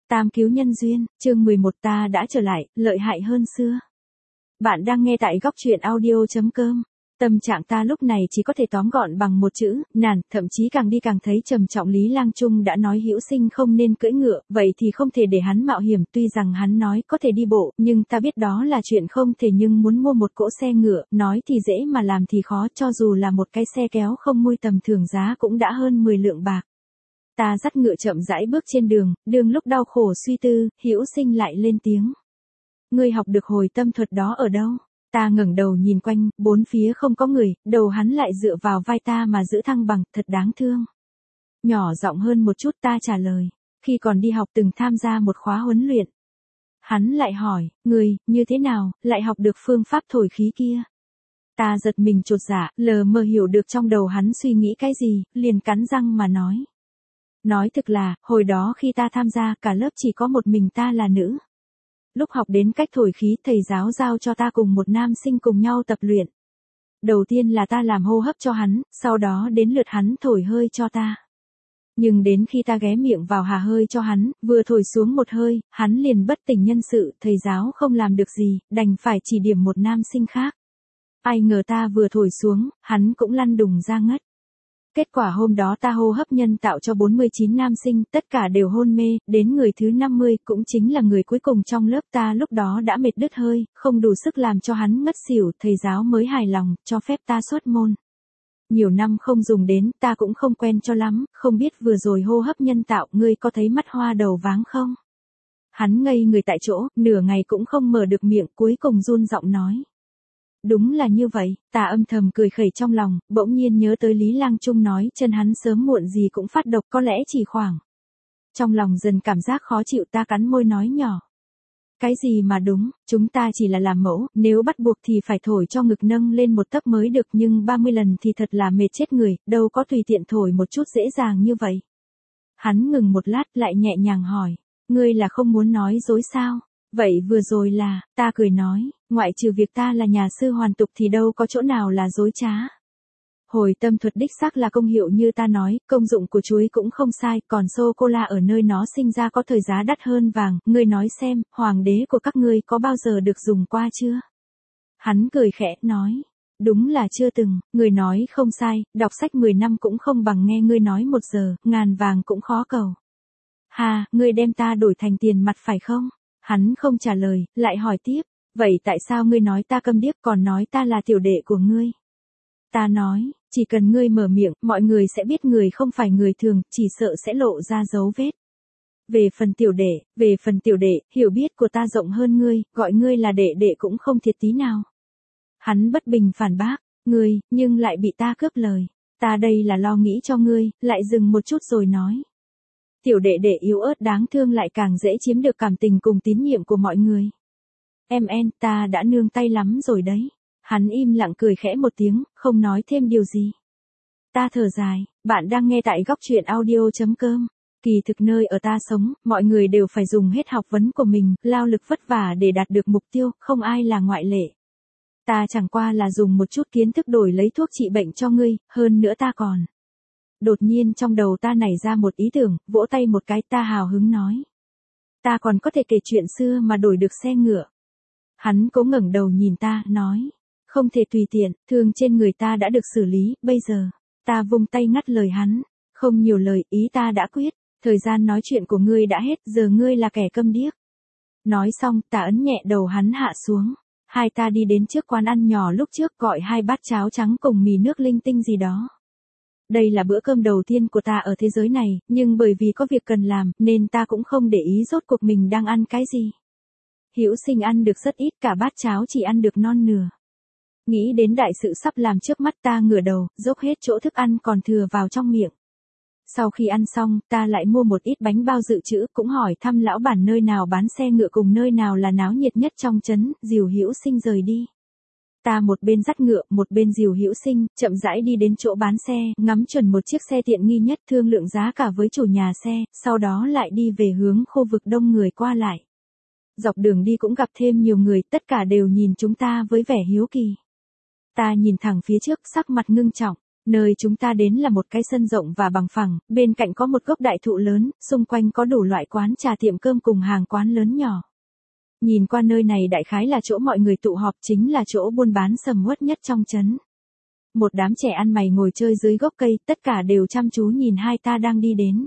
Tam cứu nhân duyên, chương 11 ta đã trở lại, lợi hại hơn xưa. Bạn đang nghe tại góc truyện audio.com. Tâm trạng ta lúc này chỉ có thể tóm gọn bằng một chữ, nản, thậm chí càng đi càng thấy trầm trọng. Lý Lang Trung đã nói Hữu Sinh không nên cưỡi ngựa, vậy thì không thể để hắn mạo hiểm. Tuy rằng hắn nói có thể đi bộ, nhưng ta biết đó là chuyện không thể. Nhưng muốn mua một cỗ xe ngựa, nói thì dễ mà làm thì khó. Cho dù là một cái xe kéo không mui tầm thường giá cũng đã hơn 10 lượng bạc. Ta dắt ngựa chậm rãi bước trên đường lúc đau khổ suy tư, Hữu Sinh lại lên tiếng. Ngươi học được hồi tâm thuật đó ở đâu? Ta ngẩng đầu nhìn quanh, bốn phía không có người, đầu hắn lại dựa vào vai ta mà giữ thăng bằng, thật đáng thương. Nhỏ giọng hơn một chút ta trả lời, khi còn đi học từng tham gia một khóa huấn luyện. Hắn lại hỏi, ngươi, như thế nào, lại học được phương pháp thổi khí kia? Ta giật mình chột dạ, lờ mờ hiểu được trong đầu hắn suy nghĩ cái gì, liền cắn răng mà nói. Nói thực là, hồi đó khi ta tham gia, cả lớp chỉ có một mình ta là nữ. Lúc học đến cách thổi khí, thầy giáo giao cho ta cùng một nam sinh cùng nhau tập luyện. Đầu tiên là ta làm hô hấp cho hắn, sau đó đến lượt hắn thổi hơi cho ta. Nhưng đến khi ta ghé miệng vào hà hơi cho hắn, vừa thổi xuống một hơi, hắn liền bất tỉnh nhân sự, thầy giáo không làm được gì, đành phải chỉ điểm một nam sinh khác. Ai ngờ ta vừa thổi xuống, hắn cũng lăn đùng ra ngất. Kết quả hôm đó ta hô hấp nhân tạo cho 49 nam sinh, tất cả đều hôn mê, đến người thứ 50, cũng chính là người cuối cùng trong lớp ta lúc đó đã mệt đứt hơi, không đủ sức làm cho hắn ngất xỉu, thầy giáo mới hài lòng, cho phép ta xuất môn. Nhiều năm không dùng đến, ta cũng không quen cho lắm, không biết vừa rồi hô hấp nhân tạo, ngươi có thấy mắt hoa đầu váng không? Hắn ngây người tại chỗ, nửa ngày cũng không mở được miệng, cuối cùng run giọng nói. Đúng là như vậy, ta âm thầm cười khẩy trong lòng, bỗng nhiên nhớ tới Lý Lang Trung nói chân hắn sớm muộn gì cũng phát độc, có lẽ chỉ khoảng. Trong lòng dần cảm giác khó chịu, ta cắn môi nói nhỏ. Cái gì mà đúng, chúng ta chỉ là làm mẫu, nếu bắt buộc thì phải thổi cho ngực nâng lên một tấc mới được, nhưng 30 lần thì thật là mệt chết người, đâu có tùy tiện thổi một chút dễ dàng như vậy. Hắn ngừng một lát lại nhẹ nhàng hỏi, ngươi là không muốn nói dối sao? Vậy vừa rồi là, ta cười nói, ngoại trừ việc ta là nhà sư hoàn tục thì đâu có chỗ nào là dối trá. Hồi tâm thuật đích xác là công hiệu như ta nói, công dụng của chuối cũng không sai, còn sô-cô-la ở nơi nó sinh ra có thời giá đắt hơn vàng, ngươi nói xem, hoàng đế của các ngươi có bao giờ được dùng qua chưa? Hắn cười khẽ, nói, đúng là chưa từng, ngươi nói không sai, đọc sách 10 năm cũng không bằng nghe ngươi nói 1 giờ, ngàn vàng cũng khó cầu. Hà, ngươi đem ta đổi thành tiền mặt phải không? Hắn không trả lời, lại hỏi tiếp, vậy tại sao ngươi nói ta câm điếc còn nói ta là tiểu đệ của ngươi? Ta nói, chỉ cần ngươi mở miệng, mọi người sẽ biết người không phải người thường, chỉ sợ sẽ lộ ra dấu vết. Về phần tiểu đệ, hiểu biết của ta rộng hơn ngươi, gọi ngươi là đệ đệ cũng không thiệt tí nào. Hắn bất bình phản bác, ngươi, nhưng lại bị ta cướp lời. Ta đây là lo nghĩ cho ngươi, lại dừng một chút rồi nói. Tiểu đệ đệ yếu ớt đáng thương lại càng dễ chiếm được cảm tình cùng tín nhiệm của mọi người. Ta đã nương tay lắm rồi đấy. Hắn im lặng cười khẽ một tiếng, không nói thêm điều gì. Ta thở dài, bạn đang nghe tại góc truyện audio.com. Kỳ thực nơi ở ta sống, mọi người đều phải dùng hết học vấn của mình, lao lực vất vả để đạt được mục tiêu, không ai là ngoại lệ. Ta chẳng qua là dùng một chút kiến thức đổi lấy thuốc trị bệnh cho ngươi, hơn nữa ta còn. Đột nhiên trong đầu ta nảy ra một ý tưởng, vỗ tay một cái, ta hào hứng nói. Ta còn có thể kể chuyện xưa mà đổi được xe ngựa. Hắn cố ngẩng đầu nhìn ta, nói. Không thể tùy tiện, thương trên người ta đã được xử lý, bây giờ. Ta vung tay ngắt lời hắn. Không nhiều lời, ý ta đã quyết. Thời gian nói chuyện của ngươi đã hết, giờ ngươi là kẻ câm điếc. Nói xong, ta ấn nhẹ đầu hắn hạ xuống. Hai ta đi đến trước quán ăn nhỏ lúc trước, gọi 2 bát cháo trắng cùng mì nước linh tinh gì đó. Đây là bữa cơm đầu tiên của ta ở thế giới này, nhưng bởi vì có việc cần làm, nên ta cũng không để ý rốt cuộc mình đang ăn cái gì. Hữu Sinh ăn được rất ít, cả bát cháo chỉ ăn được non nửa. Nghĩ đến đại sự sắp làm trước mắt, ta ngửa đầu, dốc hết chỗ thức ăn còn thừa vào trong miệng. Sau khi ăn xong, ta lại mua một ít bánh bao dự trữ, cũng hỏi thăm lão bản nơi nào bán xe ngựa cùng nơi nào là náo nhiệt nhất trong trấn, dìu Hữu Sinh rời đi. Ta một bên dắt ngựa, một bên dìu Hữu Sinh, chậm rãi đi đến chỗ bán xe, ngắm chuẩn một chiếc xe tiện nghi nhất, thương lượng giá cả với chủ nhà xe, sau đó lại đi về hướng khu vực đông người qua lại. Dọc đường đi cũng gặp thêm nhiều người, tất cả đều nhìn chúng ta với vẻ hiếu kỳ. Ta nhìn thẳng phía trước, sắc mặt ngưng trọng, Nơi chúng ta đến là một cái sân rộng và bằng phẳng, bên cạnh có một gốc đại thụ lớn, xung quanh có đủ loại quán trà tiệm cơm cùng hàng quán lớn nhỏ. Nhìn qua nơi này đại khái là chỗ mọi người tụ họp, chính là chỗ buôn bán sầm uất nhất trong trấn. Một đám trẻ ăn mày ngồi chơi dưới gốc cây, tất cả đều chăm chú nhìn hai ta đang đi đến.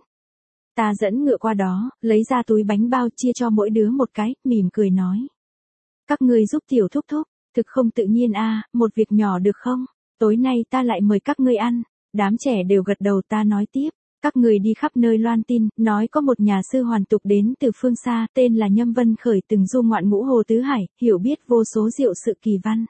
Ta dẫn ngựa qua đó, lấy ra túi bánh bao chia cho mỗi đứa một cái, mỉm cười nói. Các ngươi giúp tiểu thúc thúc, thực không tự nhiên a, một việc nhỏ được không? Tối nay ta lại mời các ngươi ăn. Đám trẻ đều gật đầu. Ta nói tiếp. Các người đi khắp nơi loan tin, nói có một nhà sư hoàn tục đến từ phương xa, tên là Nhâm Vân Khởi, từng du ngoạn ngũ hồ tứ hải, hiểu biết vô số diệu sự kỳ văn.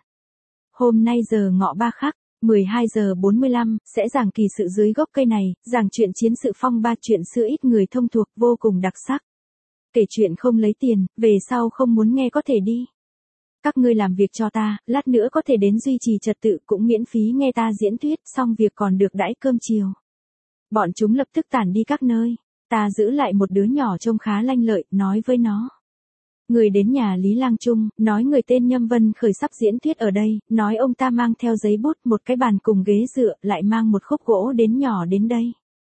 Hôm nay giờ ngọ ba khắc, 12 giờ 45, sẽ giảng kỳ sự dưới gốc cây này, giảng chuyện chiến sự phong ba, chuyện xưa ít người thông thuộc, vô cùng đặc sắc. Kể chuyện không lấy tiền, về sau không muốn nghe có thể đi. Các ngươi làm việc cho ta, lát nữa có thể đến duy trì trật tự, cũng miễn phí nghe ta diễn thuyết, xong việc còn được đãi cơm chiều. Bọn chúng lập tức tản đi các nơi. Ta giữ lại một đứa nhỏ trông khá lanh lợi, nói với nó. Người đến nhà Lý Lang Trung, nói người tên Nhâm Vân Khởi sắp diễn thuyết ở đây, nói ông ta mang theo giấy bút, một cái bàn cùng ghế dựa, lại mang một khúc gỗ đến nhỏ đến đây.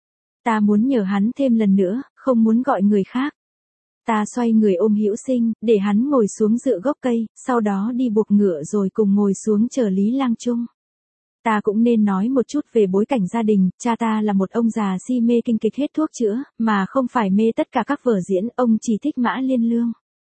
Ta muốn nhờ hắn thêm lần nữa, không muốn gọi người khác. Ta xoay người ôm Hữu Sinh, để hắn ngồi xuống dựa gốc cây, sau đó đi buộc ngựa rồi cùng ngồi xuống chờ Lý Lang Trung. Ta cũng nên nói một chút về bối cảnh gia đình, cha ta là một ông già si mê kinh kịch hết thuốc chữa, mà không phải mê tất cả các vở diễn, ông chỉ thích Mã Liên Lương.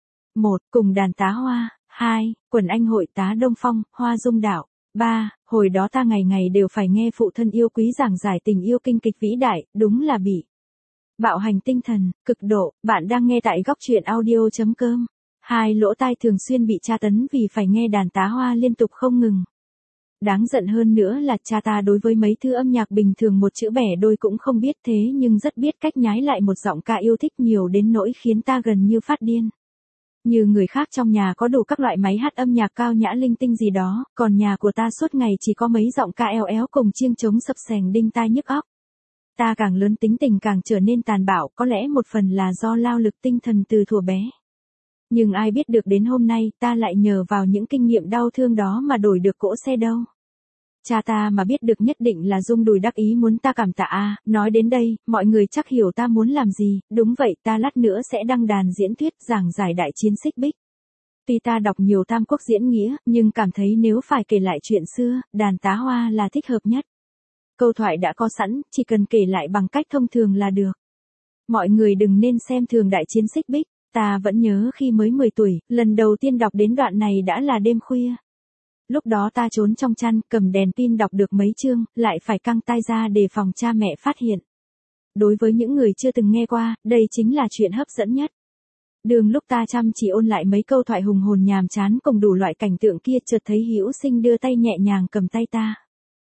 1. Cùng đàn tá hoa. 2. Quần anh hội tá Đông Phong, Hoa Dung Đạo. 3. Hồi đó ta ngày ngày đều phải nghe phụ thân yêu quý giảng giải tình yêu kinh kịch vĩ đại, đúng là bị bạo hành tinh thần, cực độ. Bạn đang nghe tại góc truyện audio.com. Hai lỗ tai thường xuyên bị tra tấn vì phải nghe đàn tá hoa liên tục không ngừng. Đáng giận hơn nữa là cha ta đối với mấy thứ âm nhạc bình thường một chữ bẻ đôi cũng không biết, thế nhưng rất biết cách nhái lại một giọng ca yêu thích nhiều đến nỗi khiến ta gần như phát điên. Như người khác trong nhà có đủ các loại máy hát âm nhạc cao nhã linh tinh gì đó, còn nhà của ta suốt ngày chỉ có mấy giọng ca eo éo cùng chiêng trống sập sành đinh tai nhức óc. Ta càng lớn tính tình càng trở nên tàn bạo, có lẽ một phần là do lao lực tinh thần từ thuở bé. Nhưng ai biết được đến hôm nay ta lại nhờ vào những kinh nghiệm đau thương đó mà đổi được cỗ xe đâu. Cha ta mà biết được nhất định là rung đùi đắc ý muốn ta cảm tạ a. Nói đến đây, mọi người chắc hiểu ta muốn làm gì, đúng vậy, ta lát nữa sẽ đăng đàn diễn thuyết giảng giải đại chiến Xích Bích. Tuy ta đọc nhiều Tam Quốc diễn nghĩa, nhưng cảm thấy nếu phải kể lại chuyện xưa, đàn tá hoa là thích hợp nhất. Câu thoại đã có sẵn, chỉ cần kể lại bằng cách thông thường là được. Mọi người đừng nên xem thường đại chiến Xích Bích. Ta vẫn nhớ khi mới 10 tuổi, lần đầu tiên đọc đến đoạn này đã là đêm khuya. Lúc đó ta trốn trong chăn, cầm đèn pin đọc được mấy chương, lại phải căng tai ra để phòng cha mẹ phát hiện. Đối với những người chưa từng nghe qua, đây chính là chuyện hấp dẫn nhất. Đường lúc ta chăm chỉ ôn lại mấy câu thoại hùng hồn nhàm chán cùng đủ loại cảnh tượng kia, chợt thấy Hữu Sinh đưa tay nhẹ nhàng cầm tay ta.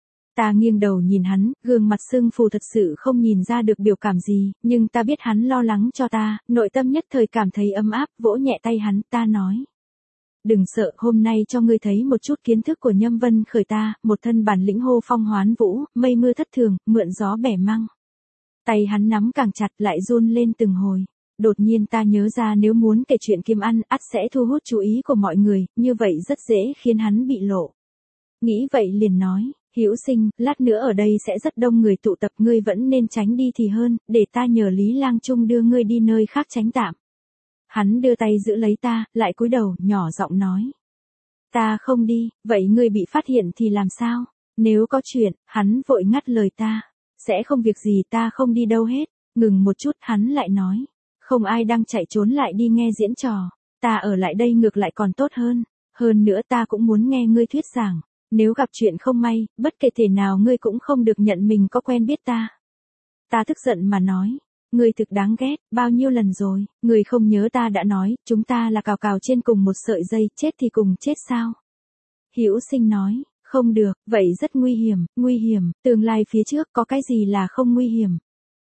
Ta nghiêng đầu nhìn hắn, gương mặt sưng phù thật sự không nhìn ra được biểu cảm gì, nhưng ta biết hắn lo lắng cho ta, nội tâm nhất thời cảm thấy ấm áp, vỗ nhẹ tay hắn, ta nói. Đừng sợ, hôm nay cho ngươi thấy một chút kiến thức của Nhâm Vân Khởi ta, một thân bản lĩnh hô phong hoán vũ, mây mưa thất thường, mượn gió bẻ măng. Tay hắn nắm càng chặt lại run lên từng hồi. Đột nhiên ta nhớ ra nếu muốn kể chuyện kiếm ăn, ắt sẽ thu hút chú ý của mọi người, như vậy rất dễ khiến hắn bị lộ. Nghĩ vậy liền nói. Hữu Sinh, lát nữa ở đây sẽ rất đông người tụ tập, ngươi vẫn nên tránh đi thì hơn, để ta nhờ Lý Lang Trung đưa ngươi đi nơi khác tránh tạm. Hắn đưa tay giữ lấy ta, lại cúi đầu, nhỏ giọng nói. Ta không đi, vậy ngươi bị phát hiện thì làm sao? Nếu có chuyện, hắn vội ngắt lời ta. Sẽ không việc gì, ta không đi đâu hết. Ngừng một chút, hắn lại nói. Không ai đang chạy trốn lại đi nghe diễn trò. Ta ở lại đây ngược lại còn tốt hơn. Hơn nữa ta cũng muốn nghe ngươi thuyết giảng. Nếu gặp chuyện không may, bất kể thể nào ngươi cũng không được nhận mình có quen biết ta. Ta tức giận mà nói. Ngươi thực đáng ghét, bao nhiêu lần rồi, ngươi không nhớ ta đã nói, chúng ta là cào cào trên cùng một sợi dây, chết thì cùng chết sao? Hữu Sinh nói, không được, vậy rất nguy hiểm, tương lai phía trước có cái gì là không nguy hiểm?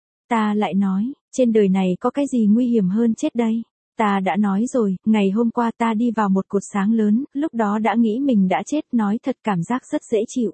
Ta lại nói, trên đời này có cái gì nguy hiểm hơn chết đây? Ta đã nói rồi, ngày hôm qua ta đi vào một cột sáng lớn, lúc đó đã nghĩ mình đã chết, nói thật cảm giác rất dễ chịu.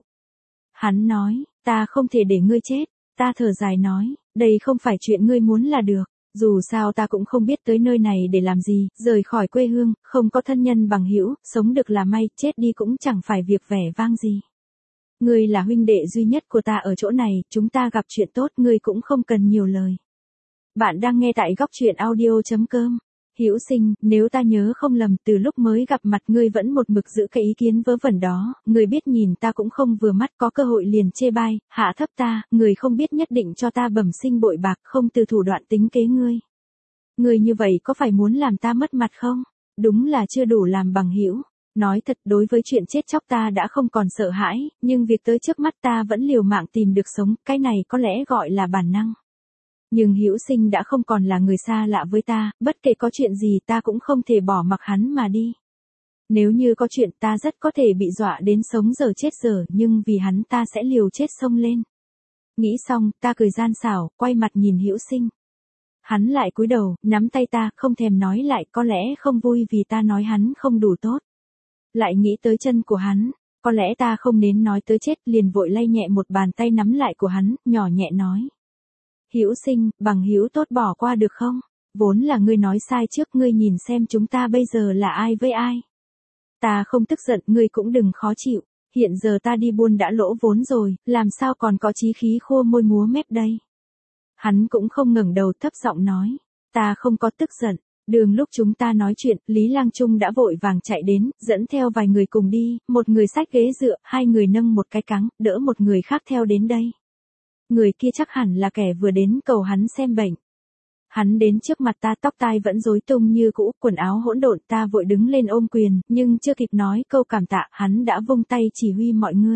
Hắn nói, ta không thể để ngươi chết. Ta thở dài nói, đây không phải chuyện ngươi muốn là được, dù sao ta cũng không biết tới nơi này để làm gì, rời khỏi quê hương, không có thân nhân bằng hữu, sống được là may, chết đi cũng chẳng phải việc vẻ vang gì. Ngươi là huynh đệ duy nhất của ta ở chỗ này, chúng ta gặp chuyện tốt, ngươi cũng không cần nhiều lời. Bạn đang nghe tại góc truyện audio.com. Hữu Sinh, nếu ta nhớ không lầm, từ lúc mới gặp mặt ngươi vẫn một mực giữ cái ý kiến vớ vẩn đó, ngươi biết nhìn ta cũng không vừa mắt, có cơ hội liền chê bai, hạ thấp ta, ngươi không biết nhất định cho ta bẩm sinh bội bạc, không từ thủ đoạn tính kế ngươi. Ngươi như vậy có phải muốn làm ta mất mặt không? Đúng là chưa đủ làm bằng hữu. Nói thật, đối với chuyện chết chóc ta đã không còn sợ hãi, nhưng việc tới trước mắt ta vẫn liều mạng tìm được sống, cái này có lẽ gọi là bản năng. Nhưng Hữu Sinh đã không còn là người xa lạ với ta, bất kể có chuyện gì ta cũng không thể bỏ mặc hắn mà đi. Nếu như có chuyện ta rất có thể bị dọa đến sống giờ chết giờ, nhưng vì hắn ta sẽ liều chết xông lên. Nghĩ xong, ta cười gian xảo, quay mặt nhìn Hữu Sinh. Hắn lại cúi đầu, nắm tay ta, không thèm nói lại, có lẽ không vui vì ta nói hắn không đủ tốt. Lại nghĩ tới chân của hắn, có lẽ ta không nên nói tới chết, liền vội lay nhẹ một bàn tay nắm lại của hắn, nhỏ nhẹ nói. Hữu Sinh, bằng hữu tốt bỏ qua được không? Vốn là ngươi nói sai trước, ngươi nhìn xem chúng ta bây giờ là ai với ai. Ta không tức giận, ngươi cũng đừng khó chịu. Hiện giờ ta đi buôn đã lỗ vốn rồi, làm sao còn có chí khí khô môi múa mép đây. Hắn cũng không ngẩng đầu, thấp giọng nói. Ta không có tức giận. Đường lúc chúng ta nói chuyện, Lý Lang Trung đã vội vàng chạy đến, dẫn theo vài người cùng đi, một người xách ghế dựa, hai người nâng một cái cáng, đỡ một người khác theo đến đây. Người kia chắc hẳn là kẻ vừa đến cầu hắn xem bệnh. Hắn đến trước mặt ta, tóc tai vẫn rối tung như cũ, quần áo hỗn độn, ta vội đứng lên ôm quyền, nhưng chưa kịp nói câu cảm tạ, hắn đã vung tay chỉ huy mọi người.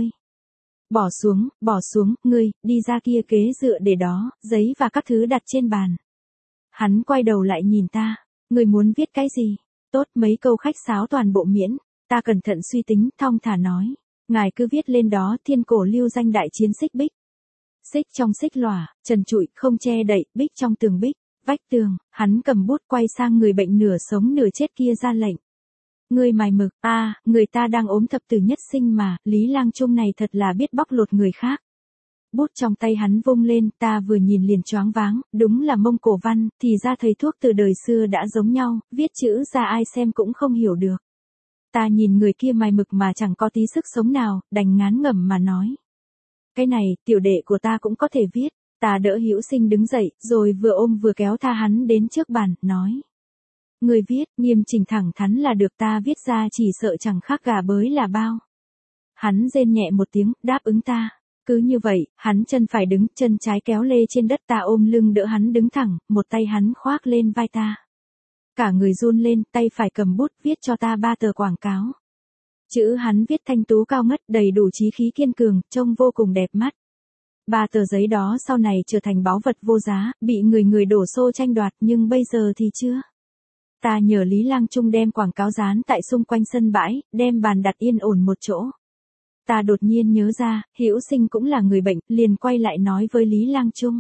Bỏ xuống, ngươi, đi ra kia ghế dựa để đó, giấy và các thứ đặt trên bàn. Hắn quay đầu lại nhìn ta, ngươi muốn viết cái gì? Tốt, mấy câu khách sáo toàn bộ miễn. Ta cẩn thận suy tính, thong thả nói. Ngài cứ viết lên đó, thiên cổ lưu danh đại chiến xích bích. Xích trong xích lòa, trần trụi, không che đậy, bích trong tường bích, vách tường. Hắn cầm bút quay sang người bệnh nửa sống nửa chết kia ra lệnh. Ngươi mài mực, người ta đang ốm thập tử nhất sinh mà, Lý Lang Trung này thật là biết bóc lột người khác. Bút trong tay hắn vung lên, ta vừa nhìn liền choáng váng, đúng là Mông Cổ văn, thì ra thầy thuốc từ đời xưa đã giống nhau, viết chữ ra ai xem cũng không hiểu được. Ta nhìn người kia mài mực mà chẳng có tí sức sống nào, đành ngán ngẩm mà nói. Cái này, tiểu đệ của ta cũng có thể viết. Ta đỡ Hữu Sinh đứng dậy, rồi vừa ôm vừa kéo tha hắn đến trước bàn, nói. Người viết, nghiêm chỉnh thẳng thắn là được, ta viết ra chỉ sợ chẳng khác gà bới là bao. Hắn rên nhẹ một tiếng, đáp ứng ta. Cứ như vậy, hắn chân phải đứng, chân trái kéo lê trên đất, ta ôm lưng đỡ hắn đứng thẳng, một tay hắn khoác lên vai ta. Cả người run lên, tay phải cầm bút viết cho ta 3 tờ quảng cáo. Chữ hắn viết thanh tú cao ngất, đầy đủ chí khí kiên cường, trông vô cùng đẹp mắt. 3 tờ giấy đó sau này trở thành báu vật vô giá, bị người đổ xô tranh đoạt, nhưng bây giờ thì chưa. Ta nhờ Lý Lang Trung đem quảng cáo dán tại xung quanh sân bãi, đem bàn đặt yên ổn một chỗ. Ta đột nhiên nhớ ra, Hữu Sinh cũng là người bệnh, liền quay lại nói với Lý Lang Trung.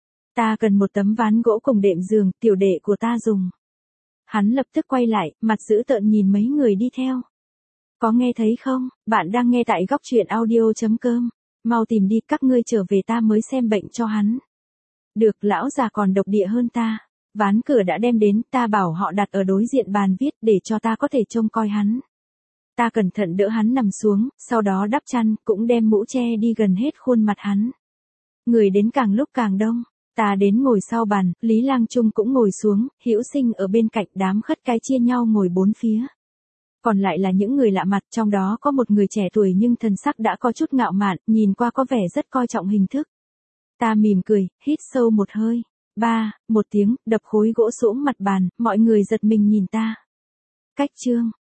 Ta cần một tấm ván gỗ cùng đệm giường, tiểu đệ của ta dùng. Hắn lập tức quay lại, mặt dữ tợn nhìn mấy người đi theo. Có nghe thấy không? Bạn đang nghe tại góc truyện audio.com. Mau tìm đi, các ngươi trở về ta mới xem bệnh cho hắn. Được, lão già còn độc địa hơn ta. Ván cửa đã đem đến, ta bảo họ đặt ở đối diện bàn viết để cho ta có thể trông coi hắn. Ta cẩn thận đỡ hắn nằm xuống, sau đó đắp chăn, cũng đem mũ che đi gần hết khuôn mặt hắn. Người đến càng lúc càng đông. Ta đến ngồi sau bàn, Lý Lang Trung cũng ngồi xuống, Hữu Sinh ở bên cạnh, đám khất cái chia nhau ngồi bốn phía. Còn lại là những người lạ mặt, trong đó có một người trẻ tuổi nhưng thần sắc đã có chút ngạo mạn, nhìn qua có vẻ rất coi trọng hình thức. Ta mỉm cười, hít sâu một hơi. Một tiếng, đập khối gỗ xuống mặt bàn, mọi người giật mình nhìn ta. Cách chương.